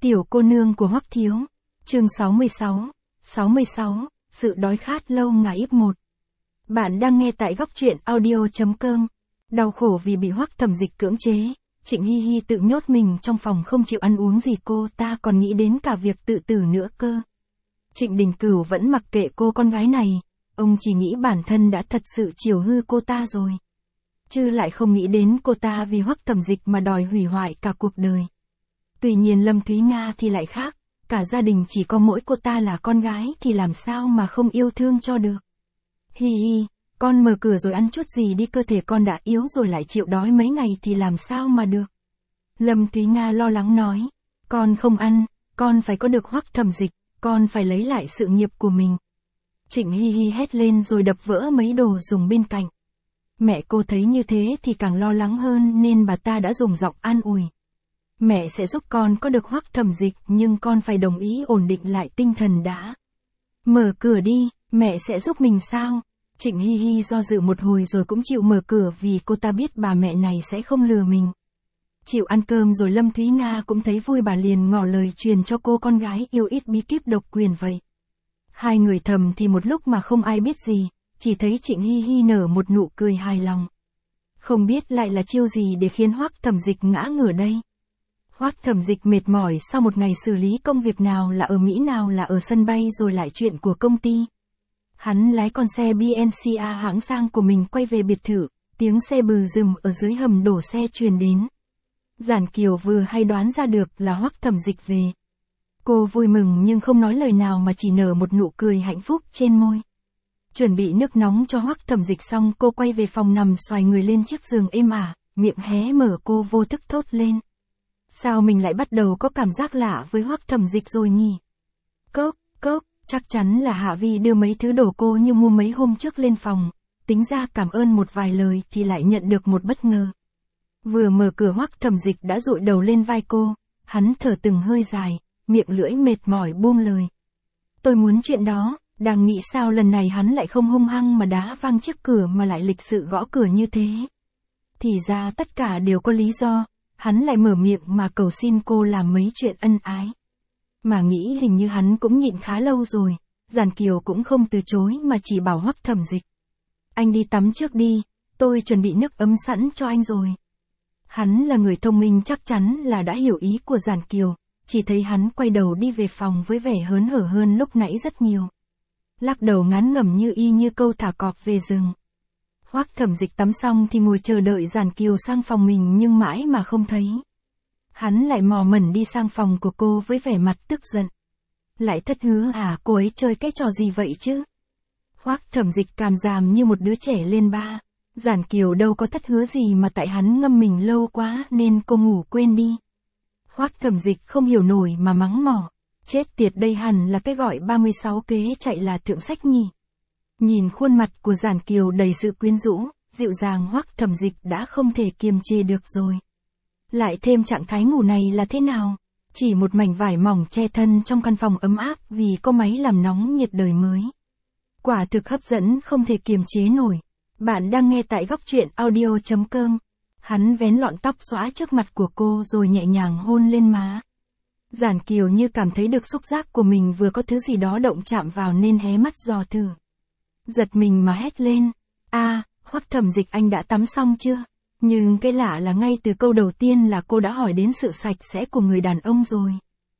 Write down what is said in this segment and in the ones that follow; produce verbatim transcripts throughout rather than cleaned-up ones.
Tiểu cô nương của Hoắc Thiếu. Chương sáu mươi sáu. sáu mươi sáu. Sự đói khát lâu ngày ít một. Bạn đang nghe tại góc truyện audio chấm com. Đau khổ vì bị Hoắc Thẩm Dịch cưỡng chế, Trịnh Hi Hi tự nhốt mình trong phòng không chịu ăn uống gì, cô ta còn nghĩ đến cả việc tự tử nữa cơ. Trịnh Đình Cửu vẫn mặc kệ cô con gái này, ông chỉ nghĩ bản thân đã thật sự chiều hư cô ta rồi. Chứ lại không nghĩ đến cô ta vì Hoắc Thẩm Dịch mà đòi hủy hoại cả cuộc đời. Tuy nhiên Lâm Thúy Nga thì lại khác, cả gia đình chỉ có mỗi cô ta là con gái thì làm sao mà không yêu thương cho được. Hi hi, con mở cửa rồi ăn chút gì đi, cơ thể con đã yếu rồi lại chịu đói mấy ngày thì làm sao mà được. Lâm Thúy Nga lo lắng nói, con không ăn, con phải có được Hoắc Thẩm Dịch, con phải lấy lại sự nghiệp của mình. Trịnh Hi Hi hét lên rồi đập vỡ mấy đồ dùng bên cạnh. Mẹ cô thấy như thế thì càng lo lắng hơn nên bà ta đã dùng giọng an ủi. Mẹ sẽ giúp con có được Hoắc Thẩm Dịch, nhưng con phải đồng ý ổn định lại tinh thần đã. Mở cửa đi, mẹ sẽ giúp mình sao? Trịnh Hi Hi do dự một hồi rồi cũng chịu mở cửa vì cô ta biết bà mẹ này sẽ không lừa mình. Chịu ăn cơm rồi Lâm Thúy Nga cũng thấy vui, bà liền ngỏ lời truyền cho cô con gái yêu ít bí kíp độc quyền vậy. Hai người thầm thì một lúc mà không ai biết gì, chỉ thấy Trịnh Hi Hi nở một nụ cười hài lòng. Không biết lại là chiêu gì để khiến Hoắc Thẩm Dịch ngã ngửa đây. Hoắc Thẩm Dịch mệt mỏi sau một ngày xử lý công việc, nào là ở Mỹ nào là ở sân bay rồi lại chuyện của công ty. Hắn lái con xe bê en xê a hãng sang của mình quay về biệt thự, tiếng xe bừ rừng ở dưới hầm đổ xe truyền đến. Giản Kiều vừa hay đoán ra được là Hoắc Thẩm Dịch về. Cô vui mừng nhưng không nói lời nào mà chỉ nở một nụ cười hạnh phúc trên môi. Chuẩn bị nước nóng cho Hoắc Thẩm Dịch xong, cô quay về phòng nằm xoài người lên chiếc giường êm ả, miệng hé mở, cô vô thức thốt lên. Sao mình lại bắt đầu có cảm giác lạ với Hoắc Thẩm Dịch rồi nhỉ? Cốc, cốc, chắc chắn là Hạ Vi đưa mấy thứ đồ cô như mua mấy hôm trước lên phòng, tính ra cảm ơn một vài lời thì lại nhận được một bất ngờ. Vừa mở cửa Hoắc Thẩm Dịch đã dụi đầu lên vai cô, hắn thở từng hơi dài, miệng lưỡi mệt mỏi buông lời. Tôi muốn chuyện đó, đang nghĩ sao lần này hắn lại không hung hăng mà đá văng chiếc cửa mà lại lịch sự gõ cửa như thế. Thì ra tất cả đều có lý do. Hắn lại mở miệng mà cầu xin cô làm mấy chuyện ân ái. Mà nghĩ hình như hắn cũng nhịn khá lâu rồi, Giản Kiều cũng không từ chối mà chỉ bảo Hoắc Thẩm Dịch. Anh đi tắm trước đi, tôi chuẩn bị nước ấm sẵn cho anh rồi. Hắn là người thông minh, chắc chắn là đã hiểu ý của Giản Kiều, chỉ thấy hắn quay đầu đi về phòng với vẻ hớn hở hơn lúc nãy rất nhiều. Lắc đầu ngán ngẩm như y như câu thả cọp về rừng. Hoắc Thẩm Dịch tắm xong thì ngồi chờ đợi Giản Kiều sang phòng mình nhưng mãi mà không thấy. Hắn lại mò mẩn đi sang phòng của cô với vẻ mặt tức giận. Lại thất hứa à, cô ấy chơi cái trò gì vậy chứ? Hoắc Thẩm Dịch càm ràm như một đứa trẻ lên ba. Giản Kiều đâu có thất hứa gì mà tại hắn ngâm mình lâu quá nên cô ngủ quên đi. Hoắc Thẩm Dịch không hiểu nổi mà mắng mỏ. Chết tiệt, đây hẳn là cái gọi ba mươi sáu kế chạy là thượng sách nhỉ. Nhìn khuôn mặt của Giản Kiều đầy sự quyến rũ, dịu dàng, Hoắc Thẩm Dịch đã không thể kiềm chế được rồi. Lại thêm trạng thái ngủ này là thế nào? Chỉ một mảnh vải mỏng che thân trong căn phòng ấm áp vì có máy làm nóng nhiệt đời mới. Quả thực hấp dẫn không thể kiềm chế nổi. Bạn đang nghe tại góc truyện audio chấm com. Hắn vén lọn tóc xõa trước mặt của cô rồi nhẹ nhàng hôn lên má. Giản Kiều như cảm thấy được xúc giác của mình vừa có thứ gì đó động chạm vào nên hé mắt dò thử. Giật mình mà hét lên. A, à, Hoắc Thẩm Dịch, anh đã tắm xong chưa? Nhưng cái lạ là ngay từ câu đầu tiên là cô đã hỏi đến sự sạch sẽ của người đàn ông rồi.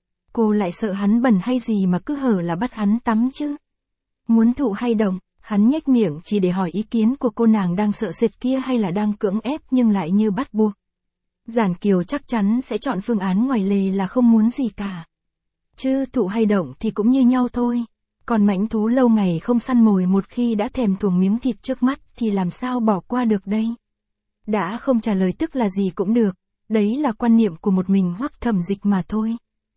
Cô lại sợ hắn bẩn hay gì mà cứ hở là bắt hắn tắm chứ? Muốn thụ hay động? Hắn nhếch miệng chỉ để hỏi ý kiến của cô, nàng đang sợ sệt kia hay là đang cưỡng ép nhưng lại như bắt buộc. Giản Kiều chắc chắn sẽ chọn phương án ngoài lề là không muốn gì cả. Chứ thụ hay động thì cũng như nhau thôi. Còn mãnh thú lâu ngày không săn mồi một khi đã thèm thuồng miếng thịt trước mắt thì làm sao bỏ qua được đây. Đã không trả lời tức là gì cũng được, đấy là quan niệm của một mình Hoắc Thẩm Dịch mà thôi.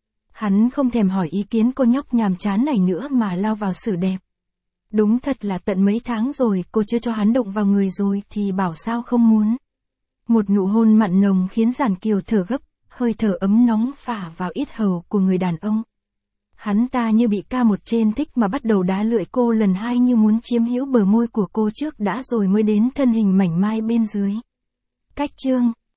Hắn không thèm hỏi ý kiến cô nhóc nhàm chán này nữa mà lao vào xử đẹp. Đúng thật là tận mấy tháng rồi cô chưa cho hắn động vào người rồi thì bảo sao không muốn. Một nụ hôn mặn nồng khiến Giản Kiều thở gấp, hơi thở ấm nóng phả vào yết hầu của người đàn ông. Hắn ta như bị ca một trên thích mà bắt đầu đá lưỡi cô lần hai, như muốn chiếm hữu bờ môi của cô trước đã rồi mới đến thân hình mảnh mai bên dưới. Cách chương